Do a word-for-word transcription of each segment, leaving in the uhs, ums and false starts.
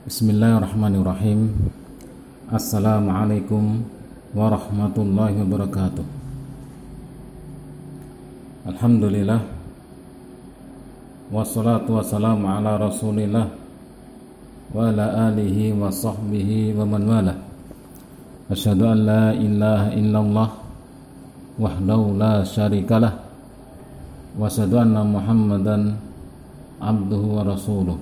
Bismillahirrahmanirrahim. Assalamualaikum warahmatullahi wabarakatuh. Alhamdulillah, wassalatu wassalamu ala rasulillah wa ala alihi wa sahbihi wa man wala. Asyhadu an la ilaha illallah wahdahu la syarikalah wa asyhadu anna muhammadan abduhu wa rasuluh.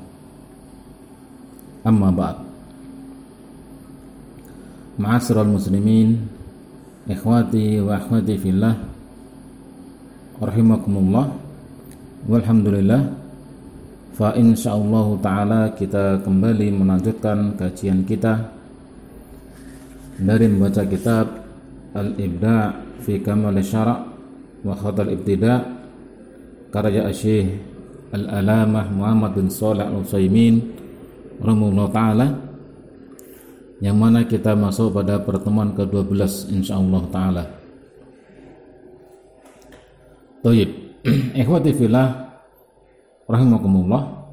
Amma ba'd. Ma'asyiral muslimin, ikhwati wa akhwati fillah, rahimakumullah. Walhamdulillah, fa insyaallah ta'ala kita kembali melanjutkan kajian kita dari membaca kitab Al-Ibda' fi Kamal Syara' wa Khatal Ibtida' karya Syekh Al-Alamah Muhammad bin Shalih Al-Utsaimin rahimahullah ta'ala, yang mana kita masuk pada pertemuan ke dua belas insyaallah ta'ala. Thayyib. Ikhwati fillah rahimakumullah,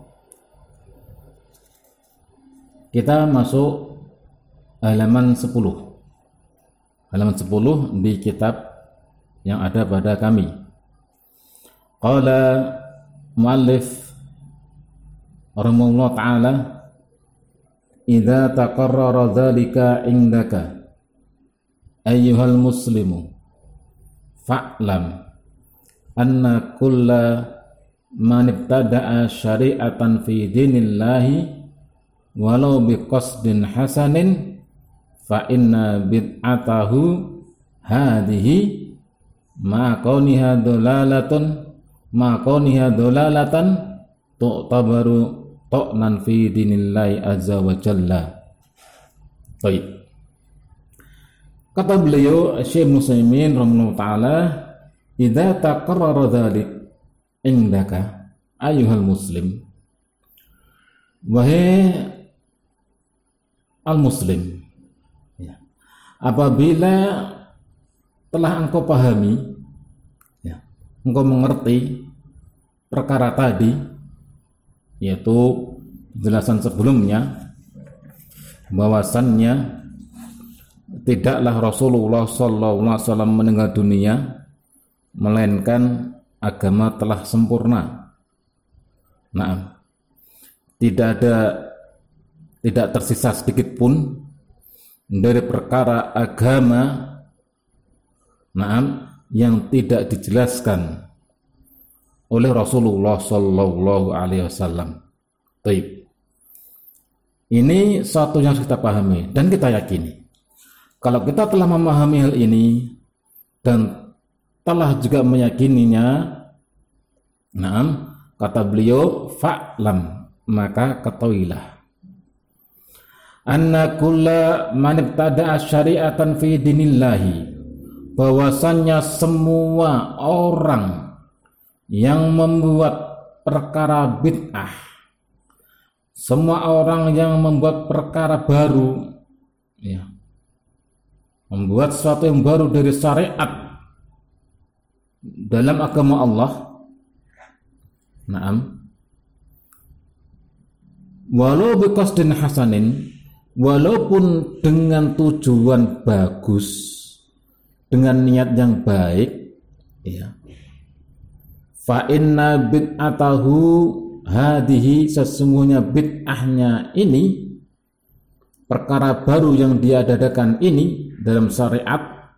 kita masuk halaman sepuluh halaman sepuluh di kitab yang ada pada kami. Qala muallif rahimahullah ta'ala, idza taqarrara dzalika indaka ayyuhal muslimu fa'lam anna kulla man ibtada'a syari'atan fi dinillahi walau biqasdin hasanin fa inna bid'atahu hadhihi ma kauniha dalalatun ma kauniha dalalatan tu'tabaru ta'nan fi dinillahi azza wa jalla. Baik. Kata beliau Syekh Muslimin rahimahullah ta'ala, idza taqarrara dzalik indaka ayyuhal muslim, wahai al-muslim, ya, apabila telah engkau pahami, ya, engkau mengerti perkara tadi, yaitu penjelasan sebelumnya bahwasannya tidaklah Rasulullah sallallahu alaihi wasallam meninggal dunia melainkan agama telah sempurna. Nah, tidak ada tidak tersisa sedikit pun dari perkara agama, nah, yang tidak dijelaskan oleh Rasulullah sallallahu alaihi wasallam. Baik. Ini satu yang harus kita pahami dan kita yakini. Kalau kita telah memahami hal ini dan telah juga meyakininya, nah, kata beliau, fa'lam, maka ketahuilah, anna kulla man ibtada'a syari'atan fi dinillahi, bahwasannya semua orang yang membuat perkara bid'ah, semua orang yang membuat perkara baru, ya, membuat sesuatu yang baru dari syariat dalam agama Allah, naam, walau biqasdin hasanin, walaupun dengan tujuan bagus, dengan niat yang baik, ya, fa inna bid'atahu hadhihi, sesungguhnya bid'ahnya ini, perkara baru yang dia adakan ini dalam syariat,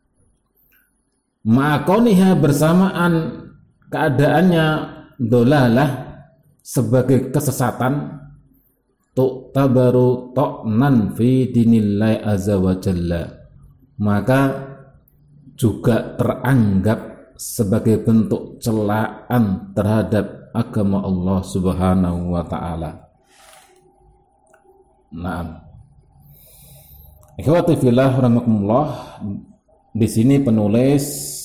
ma'akoniha, bersamaan keadaannya dolalah, sebagai kesesatan, tu'tabaru ta'nan fi dinillahi azza wa jalla, maka juga teranggap sebagai bentuk celaan terhadap agama Allah Subhanahu wa ta'ala. Naam. Ikhwati fillah rahimakumullah, di sini penulis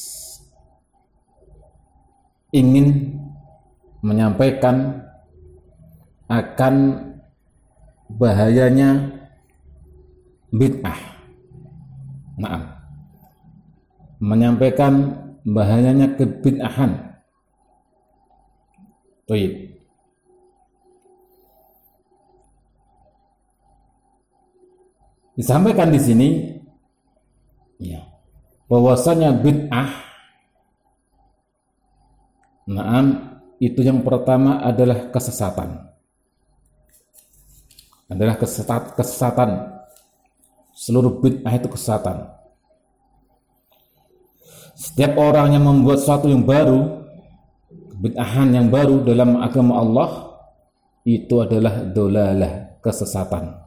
ingin menyampaikan akan bahayanya bid'ah. Naam. Menyampaikan bahayanya kebid'ahan. Baik. Disampaikan di sini ya, bahwasanya bid'ah, naam, itu yang pertama adalah kesesatan. Adalah kesesat, kesesatan. Seluruh bid'ah itu kesesatan. Setiap orang yang membuat sesuatu yang baru, bid'ahan yang baru dalam agama Allah, itu adalah dolalah, kesesatan.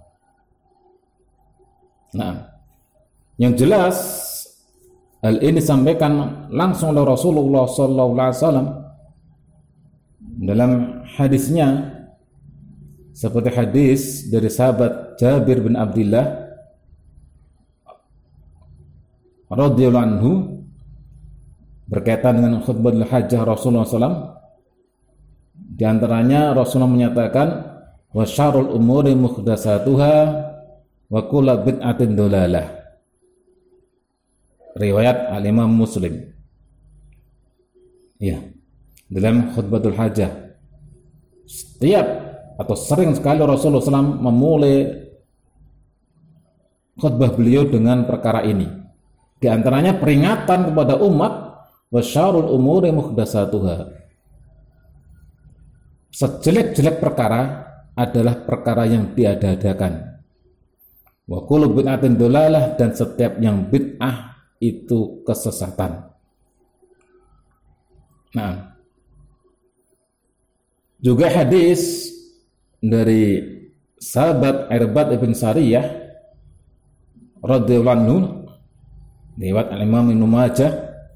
Nah, yang jelas hal ini disampaikan langsung oleh Rasulullah sallallahu alaihi wasallam dalam hadisnya, seperti hadis dari sahabat Jabir bin Abdullah radhiyallahu anhu berkaitan dengan khutbah hajjah Rasulullah sallallahu alaihi wasallam. Di antaranya Rasulullah menyatakan, wa syarrul umuri muhdatsatuha wa kullu bid'atin dolalah. Riwayat Al-Imam Muslim. Ya, dalam khutbatul hajjah, setiap atau sering sekali Rasulullah sallallahu alaihi wasallam memulai khutbah beliau dengan perkara ini. Di antaranya peringatan kepada umat, wa syarrul umuri muhdatsatuha. Sejelek-jelek perkara adalah perkara yang diada-adakan. Wa kullu bid'atin dolalah, dan setiap yang bid'ah itu kesesatan. Nah, juga hadis dari sahabat Irbad ibn Sariyah radhiyallahu anhu, riwayat Al-Imam Ibnu Majah,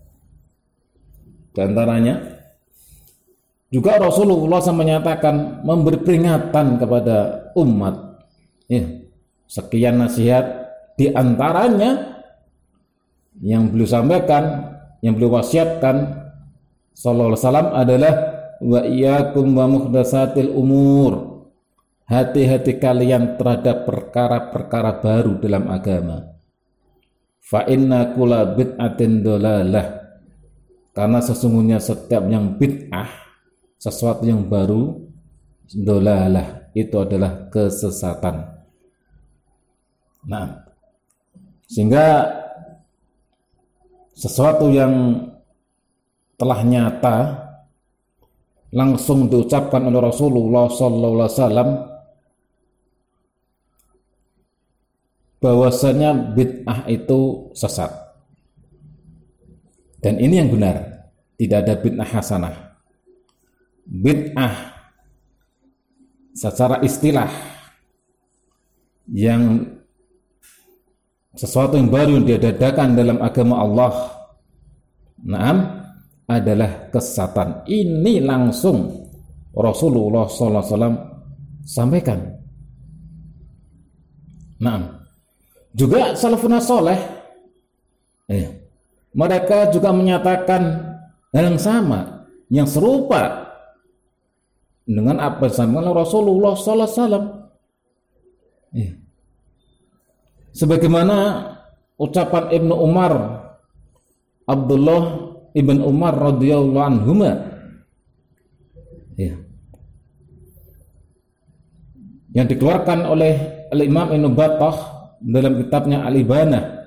di antaranya juga Rasulullah shallallahu alaihi wasallam menyatakan, memberi peringatan kepada umat, ya, sekian nasihat. Di antaranya yang beliau sampaikan, yang beliau wasiatkan sallallahu alaihi wasallam adalah, wa iyyakum wa muhdatsatil umur. Hati-hati kalian terhadap perkara-perkara baru dalam agama. Fa inna kulla bid'atin dolalah. Karena sesungguhnya setiap yang bid'ah, sesuatu yang baru, dolalah, itu adalah kesesatan. Nah, sehingga sesuatu yang telah nyata langsung diucapkan oleh Rasulullah sallallahu alaihi wasallam bahwasanya bid'ah itu sesat. Dan ini yang benar, tidak ada bid'ah hasanah. Bid'ah secara istilah yang sesuatu yang baru yang diadakan dalam agama Allah, naam, adalah kesesatan. Ini langsung Rasulullah sallallahu alaihi wasallam sampaikan. Naam. Juga salafun saleh, eh, mereka juga menyatakan hal yang sama, yang serupa dengan apa yang disampaikan oleh Rasulullah sallallahu alaihi wasallam. Eh. Sebagaimana ucapan Ibnu Umar, Abdullah ibn Umar radhiyallahu anhuma, ya, yang dikeluarkan oleh Al-Imam Ibnu Battah dalam kitabnya Al-Ibana.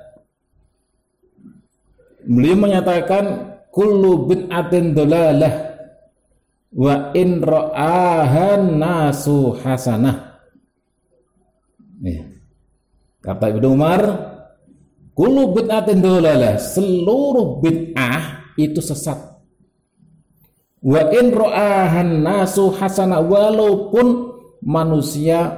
Beliau menyatakan, kullu bid'atin dolalah wa in ra'ahan nasu hasanah. Ya. Kata Ibnu Umar, kullu bid'atin dolalah, seluruh bid'ah itu sesat. Wa in ra'ahan nasu hasanah, walaupun manusia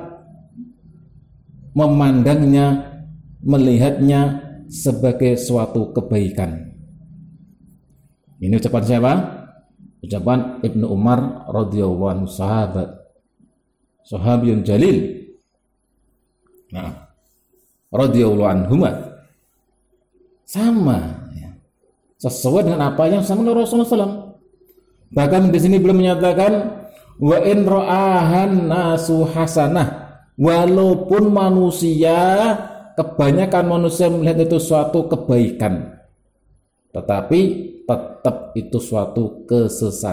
memandangnya, melihatnya sebagai suatu kebaikan. Ini ucapan siapa? Ucapan Ibnu Umar radhiyallahu anhu, sahabat, sahabiyun jalil. Nah, radhiyallahu anhuma, sama, ya, sesuai dengan apa yang sama Rasulullah sallallahu alaihi wasallam. Bahkan di sini belum menyatakan wa in ra'ahan nasu hasanah, walaupun manusia, kebanyakan manusia melihat itu suatu kebaikan, tetapi tetap itu suatu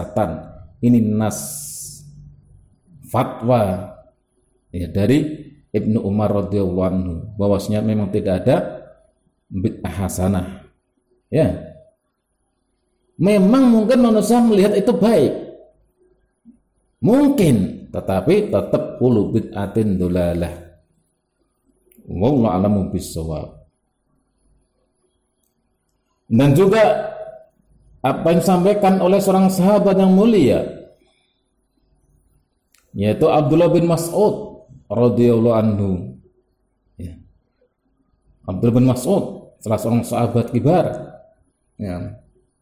kesesatan. Ini nas fatwa, ya, dari Ibnu Umar radhiyallahu anhu bahwasanya memang tidak ada bid'ah hasanah. Ya. Memang mungkin manusia melihat itu baik. Mungkin, tetapi tetap kullu bid'atin dolalah. Wallahu a'lamu bissawab. Dan juga apa yang disampaikan oleh seorang sahabat yang mulia, yaitu Abdullah bin Mas'ud radhiyallahu anhu. Ya. Abdullah bin Mas'ud salah seorang sahabat kibar. Ya.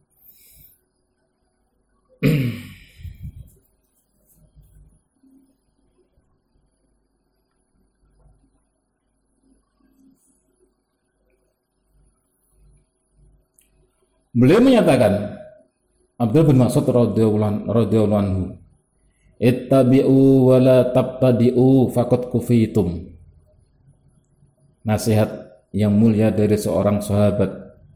Beliau menyatakan, Abdullah bin Mas'ud radhiyallahu anhu, ittabi'u wa la tabtadi'u faqad kufitum. Nasihat yang mulia dari seorang sahabat,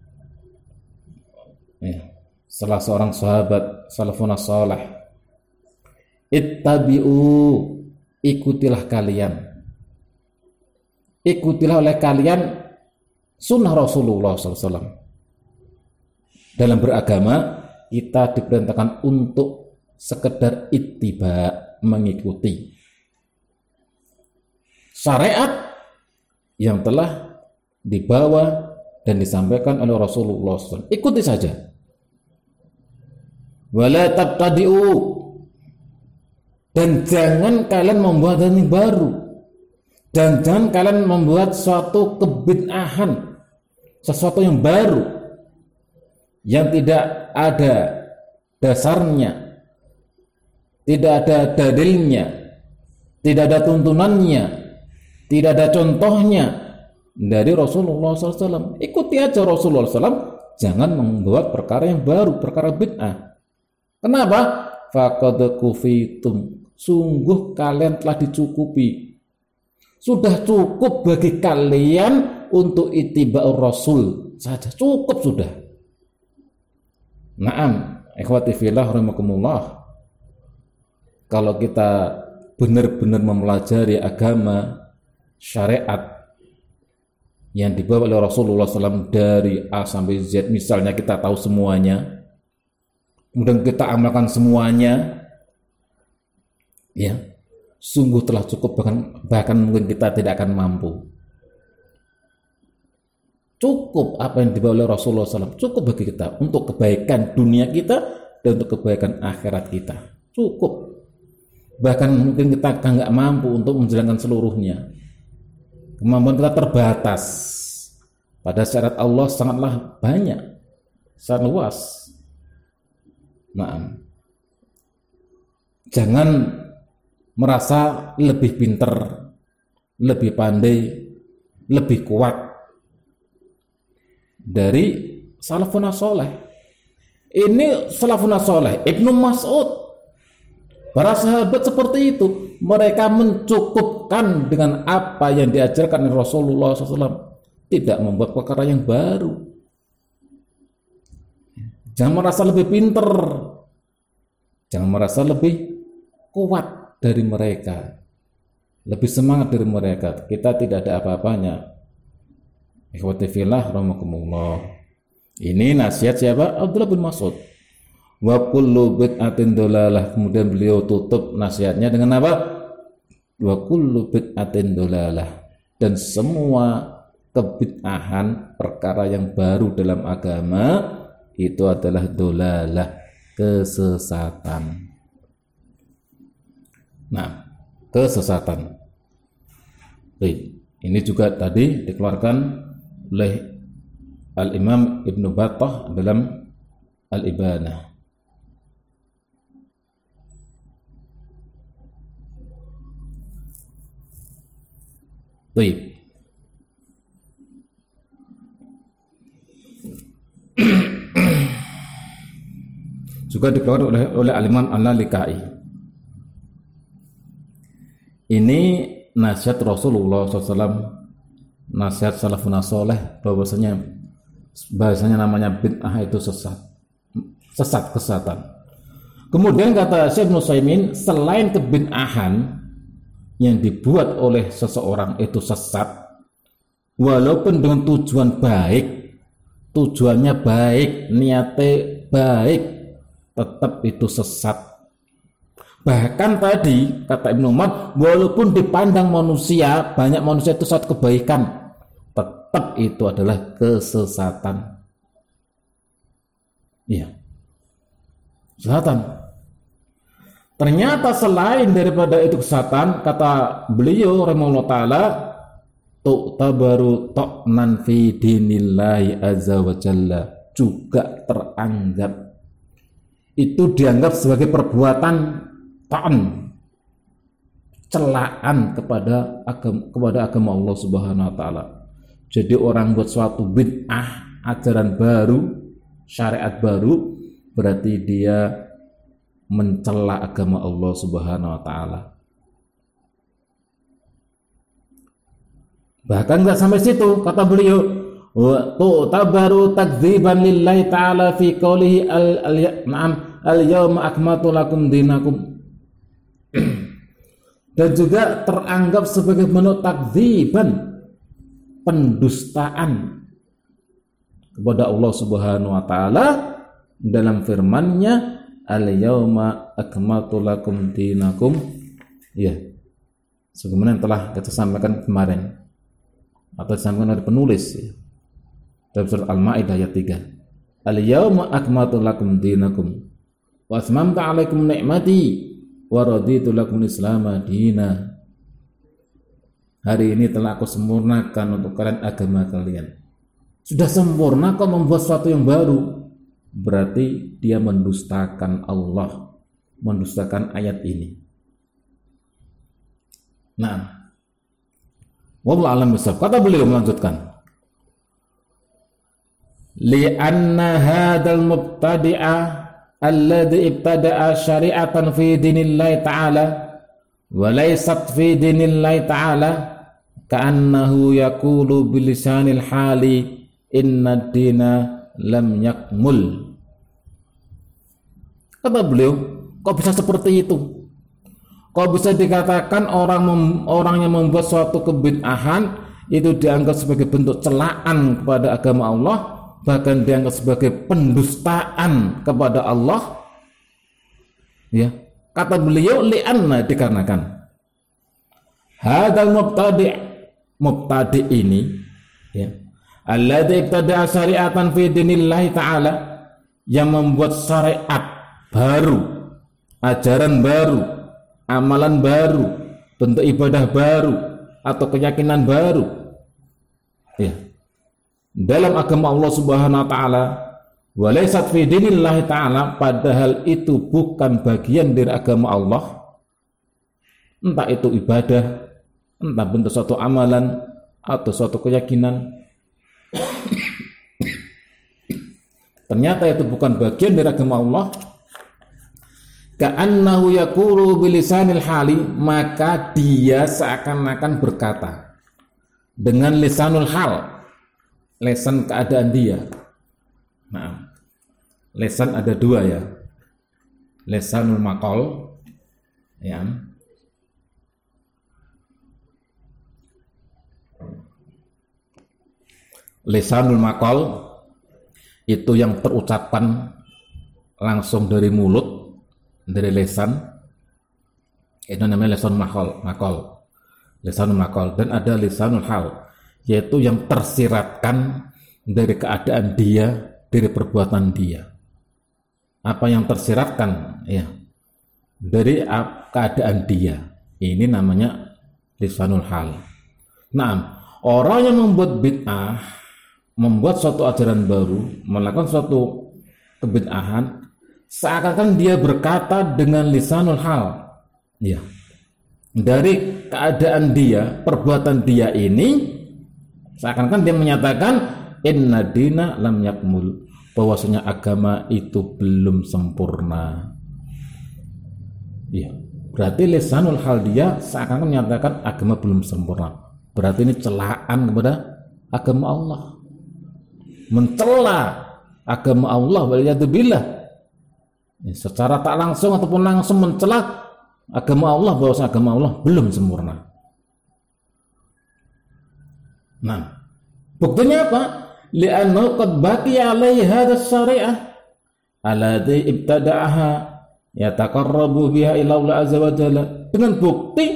ya, salah seorang sahabat salafun salih. Ittabi'u, ikutilah kalian, ikutilah oleh kalian sunnah Rasulullah sallallahu alaihi wasallam. Dalam beragama kita diperintahkan untuk sekedar ittiba, mengikuti syariat yang telah dibawa dan disampaikan oleh Rasulullah shallallahu alaihi wasallam. Ikuti saja. Wala tabtadi'u, dan jangan kalian membuat yang baru, dan jangan kalian membuat suatu kebid'ahan, sesuatu yang baru yang tidak ada dasarnya, tidak ada dalilnya, tidak ada tuntunannya, tidak ada contohnya dari Rasulullah shallallahu alaihi wasallam. Ikuti aja Rasulullah shallallahu alaihi wasallam, jangan membuat perkara yang baru, perkara bid'ah. Kenapa? Faqad kufitum, sungguh kalian telah dicukupi. Sudah cukup bagi kalian untuk ittiba'ur Rasul saja, cukup sudah. Naam, ikhwati fillah rahimakumullah. Kalau kita benar-benar mempelajari agama syariat yang dibawa oleh Rasulullah shallallahu alaihi wasallam dari A sampai Z, misalnya kita tahu semuanya, kemudian kita amalkan semuanya, ya, sungguh telah cukup, bahkan bahkan mungkin kita tidak akan mampu. Cukup apa yang dibawa oleh Rasulullah shallallahu alaihi wasallam, cukup bagi kita untuk kebaikan dunia kita dan untuk kebaikan akhirat kita. Cukup. Bahkan mungkin kita nggak mampu untuk menjalankan seluruhnya. Kemampuan kita terbatas. Pada syariat Allah sangatlah banyak, sangat luas. Nah, jangan merasa lebih pinter, lebih pandai, lebih kuat dari salafun saleh. Ini salafun saleh, Ibnu Mas'ud, para sahabat seperti itu, mereka mencukupkan dengan apa yang diajarkan oleh Rasulullah shallallahu alaihi wasallam, tidak membuat perkara yang baru. Jangan merasa lebih pinter, jangan merasa lebih kuat dari mereka, lebih semangat dari mereka. Kita tidak ada apa-apanya. Ikhwati fillah rahimakumullah. Ini nasihat siapa? Abdullah bin Mas'ud. Wa kullu bid'atin dolalah. Kemudian beliau tutup nasihatnya dengan apa? Wa kullu bid'atin dolalah. Dan semua kebid'ahan, perkara yang baru dalam agama, itu adalah dolalah, kesesatan. Nah, kesesatan. Baik, ini juga tadi dikeluarkan oleh Al-Imam Ibnu Battah dalam Al-Ibanah. Baik. Juga dikeluarkan oleh, oleh Al-Imam Al-Lalikai. Ini nasihat Rasulullah shallallahu alaihi wasallam, nasihat salafun saleh, bahwasanya bahasanya namanya bid'ah itu sesat, sesat kesesatan. Kemudian kata Syekh Ibnu Utsaimin, selain kebid'ahan, yang dibuat oleh seseorang itu sesat, walaupun dengan tujuan baik, tujuannya baik, niatnya baik, tetap itu sesat. Bahkan tadi kata Ibnu Umar, walaupun dipandang manusia, banyak manusia itu satu kebaikan, tetap itu adalah kesesatan. Iya, kesesatan. Ternyata selain daripada itu kesesatan, kata beliau rahimahullah ta'ala, tu'tabaru ta'nan fi dinillahi azza wa jalla, juga teranggap, itu dianggap sebagai perbuatan ta'n, celaan kepada agama, kepada agama Allah subhanahu wa ta'ala. Jadi orang buat suatu bid'ah, ajaran baru, syariat baru, berarti dia mencela agama Allah subhanahu wa ta'ala. Bahkan enggak sampai situ, kata beliau, wa tu'tabaru takdziban lillahi ta'ala fi qoulihi al-na'am al-yawma akmaltu lakum dinakum. Dan juga teranggap sebagai bentuk takdziban, pendustaan kepada Allah subhanahu wa ta'ala dalam firman-Nya, al-yawma akmaltu lakum dinakum, ya, sebagaimana yang telah kita sampaikan kemarin atau disampaikan oleh penulis ya, dalam surat Al-Maidah ayat tiga, al-yawma akmaltu lakum dinakum wa atmamtu 'alaikum ni'mati wa raditu lakum al-islama dina. Hari ini telah aku sempurnakan untuk kalian agama kalian. Sudah sempurna kok membuat sesuatu yang baru, berarti dia mendustakan Allah, mendustakan ayat ini. Nah, wallahu a'lam bishawab. Kata beliau melanjutkan, li'anna hadzal mubtadi'a alladhi ibtada'a syari'atan fi dinillahi ta'ala wa laysat fi dinillahi ta'ala ka'annahu yaqulu bilisanil hali inna dina lam yakmul. Kata beliau, kok bisa seperti itu? Kok bisa dikatakan orang mem, orang yang membuat suatu kebid'ahan itu dianggap sebagai bentuk celaan kepada agama Allah, bahkan dianggap sebagai pendustaan kepada Allah? Ya, kata beliau, li'anna, dikarenakan hadzal mubtadi' mubtadi' ini, ya, alladzi ibtada'a syari'atan fi dinillahi ta'ala, yang membuat syariat baru, ajaran baru, amalan baru, bentuk ibadah baru atau keyakinan baru, ya, dalam agama Allah subhanahu wa ta'ala, wa laysat fi dinillahi ta'ala, padahal itu bukan bagian dari agama Allah, entah itu ibadah, entah bentuk suatu amalan atau suatu keyakinan, ternyata itu bukan bagian dari agama Allah, ka'annahu yaqulu bilisanil hali, maka dia seakan-akan berkata dengan lisanul hal, lesan keadaan dia. Nah, lesan ada dua ya, lesanul maqal, ya, lisanul maqal itu yang terucapkan langsung dari mulut, dari lesan, itu namanya lisanul maqal, maqal, lisanul maqal. Dan ada lisanul hal, yaitu yang tersiratkan dari keadaan dia, dari perbuatan dia. Apa yang tersiratkan, ya, dari keadaan dia, ini namanya lisanul hal. Nah, orang yang membuat bid'ah, membuat suatu ajaran baru, melakukan suatu kebid'ahan, seakan-akan dia berkata dengan lisanul hal, ya, dari keadaan dia, perbuatan dia ini, seakan-akan dia menyatakan inna dina lam yakmul, bahwasanya agama itu belum sempurna. Ya, berarti lisanul hal dia seakan-akan menyatakan agama belum sempurna. Berarti ini celaan kepada agama Allah, mencela agama Allah, waliyadzubillah. Ya, secara tak langsung ataupun langsung mencela agama Allah, bahwa agama Allah belum sempurna. Nah, buktinya apa? Li'annahu qad baqiya 'alaihi hadha syari'ah allati ibtada'aha yataqarrabu biha ila Allah azza wa jalla. Dengan bukti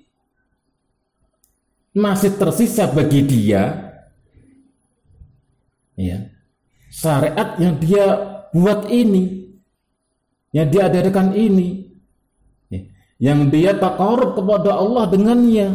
masih tersisa bagi dia ya, syariat yang dia buat ini, yang dia adakan ini, ya, yang dia taqarrub kepada Allah dengannya.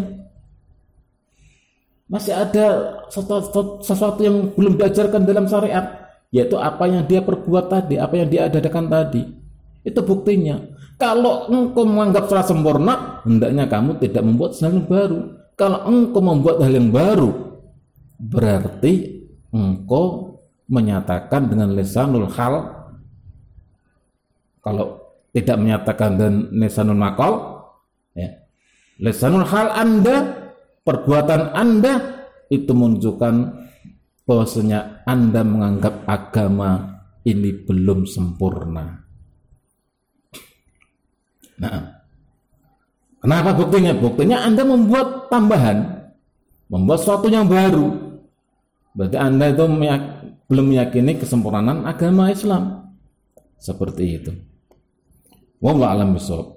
Masih ada sesuatu, sesuatu yang belum diajarkan dalam syariat, yaitu apa yang dia perbuat tadi, apa yang dia adakan tadi. Itu buktinya. Kalau engkau menganggap telah sempurna, hendaknya kamu tidak membuat hal yang baru. Kalau engkau membuat hal yang baru, berarti engkau menyatakan dengan lisanul hal. Kalau tidak menyatakan dengan lisanul maqal, ya, lisanul hal Anda, perbuatan Anda itu menunjukkan bahwasanya Anda menganggap agama ini belum sempurna. Nah, kenapa buktinya? Buktinya Anda membuat tambahan, membuat sesuatu yang baru. Berarti Anda itu meyak- belum meyakini kesempurnaan agama Islam. Seperti itu. Wallahu a'lam bishawab.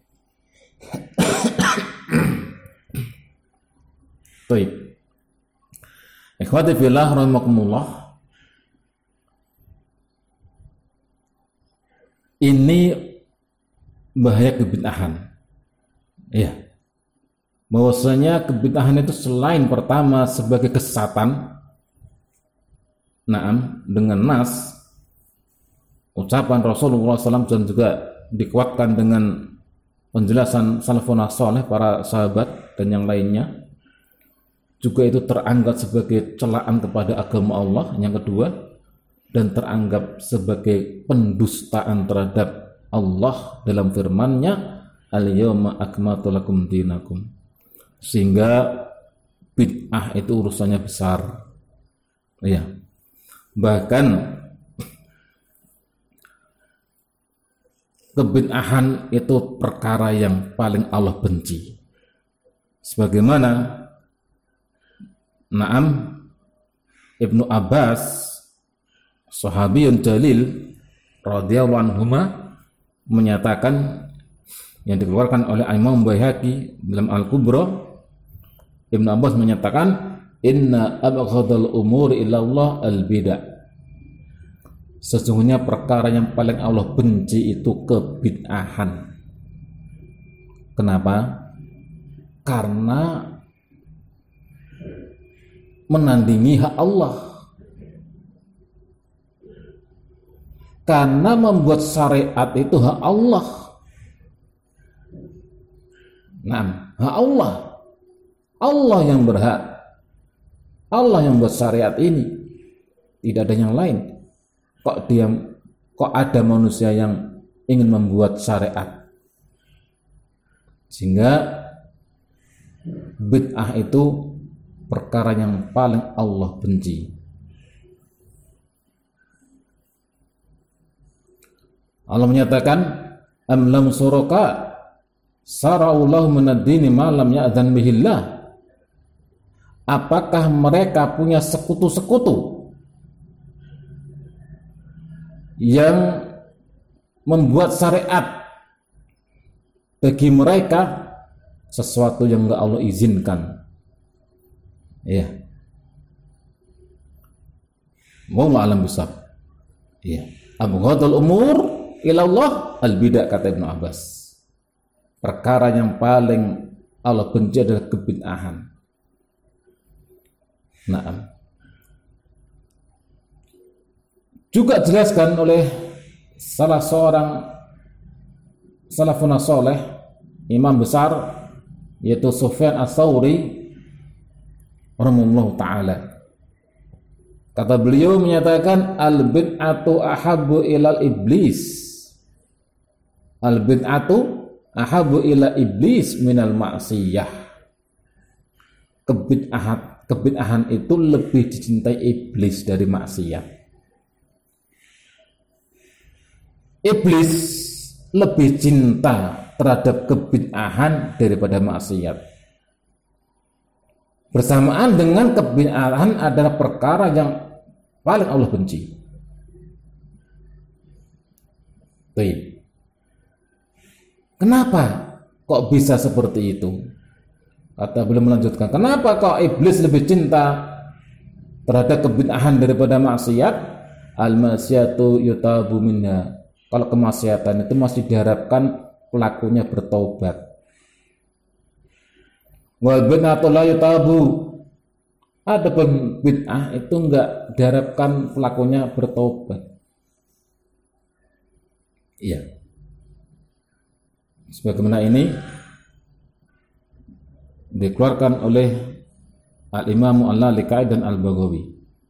Baik. Ikhwati fillah rahimakumullah. Ini bahaya kebid'ahan. Ya. Bahwasanya kebid'ahan itu selain pertama sebagai kesesatan, naam, dengan nas, ucapan Rasulullah shallallahu alaihi wasallam, dan juga dikuatkan dengan penjelasan salafun saleh, para sahabat dan yang lainnya, juga itu teranggap sebagai celaan kepada agama Allah. Yang kedua, dan teranggap sebagai pendustaan terhadap Allah dalam firman-Nya, al-yawma akmaltu lakum dinakum. Sehingga bid'ah itu urusannya besar. Ya. Bahkan kebid'ahan itu perkara yang paling Allah benci. Sebagaimana Naam Ibnu Abbas, sahabiyun jalil radhiyallahu anhuma, menyatakan, yang dikeluarkan oleh Imam Baihaqi dalam Al-Kubra, Ibnu Abbas menyatakan, inna abghadal umuri ilallah al-bid'ah. Sesungguhnya perkara yang paling Allah benci itu kebid'ahan. Kenapa? Karena menandingi hak Allah, karena membuat syariat itu hak Allah. Nah, hak Allah, Allah yang berhak, Allah yang buat syariat ini, tidak ada yang lain. Kok dia, kok ada manusia yang ingin membuat syariat? Sehingga bid'ah itu perkara yang paling Allah benci. Allah menyatakan, am lam suraka sara'ullahu minad-dini ma lam ya'dzan bihillah. Apakah mereka punya sekutu-sekutu yang membuat syariat bagi mereka sesuatu yang enggak Allah izinkan? Ya. Wallahu a'lam bishawab. Ya. Abghadul umur ilallah al-bid'ah, kata Ibnu Abbas. Perkara yang paling Allah benci adalah kebid'ahan. Naam. Juga jelaskan oleh salah seorang salafun saleh, imam besar, yaitu Sufyan Ats-Tsauri rahimahullahu ta'ala. Kata beliau menyatakan, al-bid'atu ahabbu ilal iblis. Al-bid'atu ahabbu ila iblis minal ma'siyah. Kebid'ahan, kebid'ahan itu lebih dicintai iblis dari maksiat. Iblis lebih cinta terhadap kebid'ahan daripada maksiat. Bersamaan dengan kebid'ahan adalah perkara yang paling Allah benci. Baik. Kenapa kok bisa seperti itu? Kata beliau melanjutkan, kenapa kok iblis lebih cinta terhadap kebid'ahan daripada maksiat? Al-maksiatu yutabu minha. Kalau kemaksiatan itu masih diharapkan pelakunya bertobat. Wal bid'atu la yutabu. Adapun bid'ah itu enggak diharapkan pelakunya bertobat. Iya. Sebagaimana ini dikeluarkan oleh Al-Imam Al-Lalikai dan Al-Baghawi.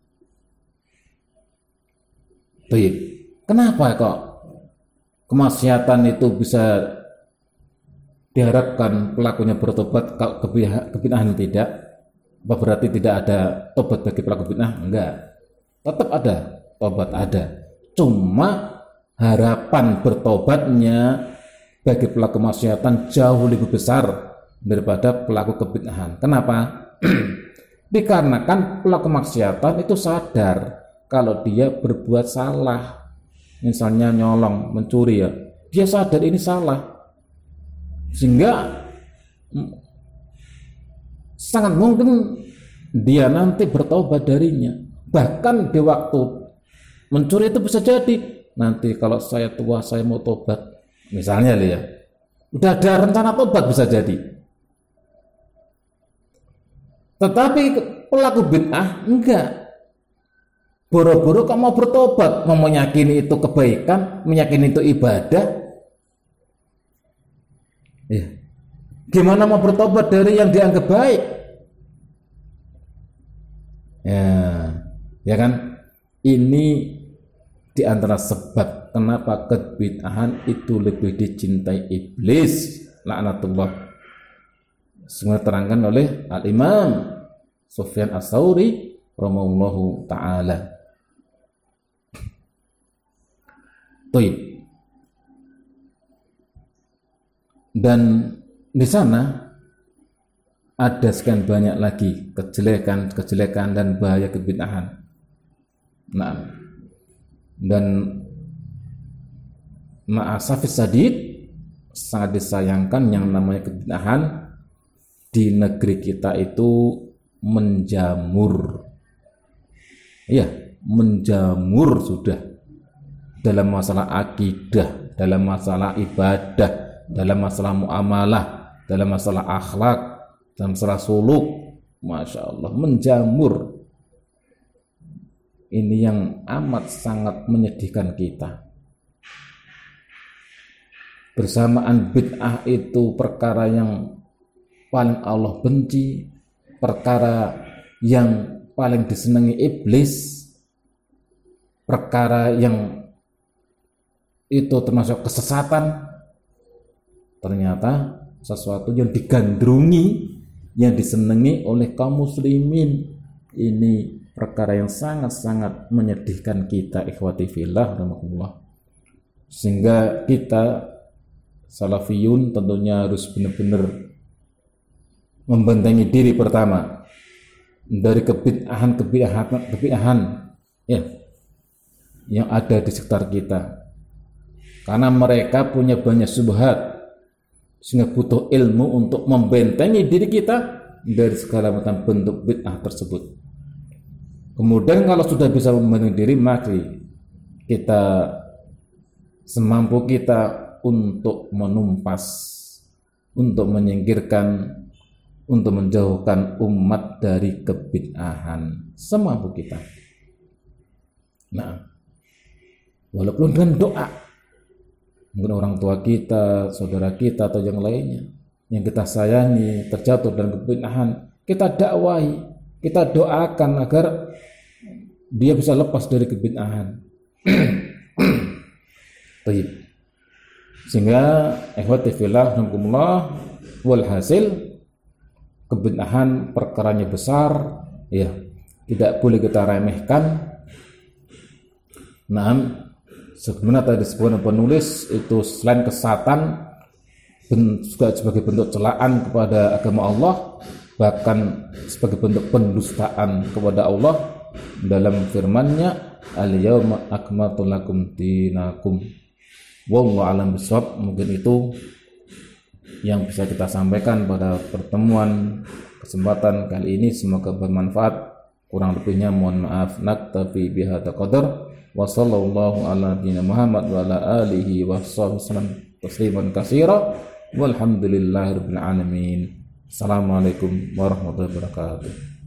Baik. Kenapa kok kemaksiatan itu bisa diharapkan pelakunya bertobat, kalau kebid'ahan tidak? Apa berarti tidak ada tobat bagi pelaku bid'ah? Enggak. Tetap ada tobat, ada. Cuma harapan bertobatnya bagi pelaku kemaksiatan jauh lebih besar daripada pelaku kebid'ahan. Kenapa? Dikarenakan pelaku maksiatan itu sadar kalau dia berbuat salah. Misalnya nyolong, mencuri ya, dia sadar ini salah, sehingga sangat mungkin dia nanti bertobat darinya. Bahkan di waktu mencuri itu bisa jadi nanti kalau saya tua saya mau tobat, misalnya ya, udah ada rencana tobat bisa jadi. Tetapi pelaku bid'ah enggak. Boro-boro kok mau bertobat, mau meyakini itu kebaikan, meyakini itu ibadah. Ya. Gimana mau bertobat dari yang dianggap baik? Ya, ya kan? Ini di antara sebab kenapa kebid'ahan itu lebih dicintai iblis, laknatullah. Semua terangkan oleh Al-Imam Sufyan Ats-Tsauri rahimahullahu ta'ala. Baik. Dan di sana ada sekian banyak lagi kejelekan-kejelekan dan bahaya kebid'ahan. Nah, dan ma'asafis sadid, sangat disayangkan yang namanya kebid'ahan di negeri kita itu menjamur. Ya, menjamur sudah dalam masalah akidah, dalam masalah ibadah, dalam masalah muamalah, dalam masalah akhlak, dalam masalah suluk. Masya Allah, menjamur. Ini yang amat sangat menyedihkan kita. Bersamaan bid'ah itu perkara yang paling Allah benci, perkara yang paling disenangi iblis, perkara yang itu termasuk kesesatan, ternyata sesuatu yang digandrungi, yang disenangi oleh kaum muslimin. Ini perkara yang sangat-sangat menyedihkan kita, ikhwati fillah rahimakumullah. Sehingga kita salafiyun tentunya harus benar-benar membentengi diri pertama dari kebid'ahan kebid'ahan kebid'ahan ya yang ada di sekitar kita. Karena mereka punya banyak syubhat, sehingga butuh ilmu untuk membentengi diri kita dari segala macam bentuk bid'ah tersebut. Kemudian kalau sudah bisa membentengi diri, maka kita semampu kita untuk menumpas, untuk menyingkirkan, untuk menjauhkan umat dari kebid'ahan, semampu kita. Nah, walaupun dengan doa, mungkin orang tua kita, saudara kita, atau yang lainnya yang kita sayangi terjatuh dalam kebid'ahan, kita dakwahi, kita doakan agar dia bisa lepas dari kebid'ahan. Baik. Sehingga ikhwati fillah rahimakumullah, walhasil kebid'ahan perkaranya besar, ya, tidak boleh kita remehkan. Nah, sebenarnya tadi disebutkan penulis itu selain kesatan, juga sebagai bentuk celaan kepada agama Allah, bahkan sebagai bentuk pendustaan kepada Allah dalam firman-Nya, al-yauma akmaltu lakum dinakum. Wallahu a'lam bishawab. Mungkin itu yang bisa kita sampaikan pada pertemuan kesempatan kali ini, semoga bermanfaat. Kurang lebihnya mohon maaf. Naktafi bihadza qadar. Wa sallallahu ala nabiyyina Muhammad wa ala alihi wa sahbihi tasliman katsira. Walhamdulillahirabbil alamin. Assalamualaikum warahmatullahi wabarakatuh.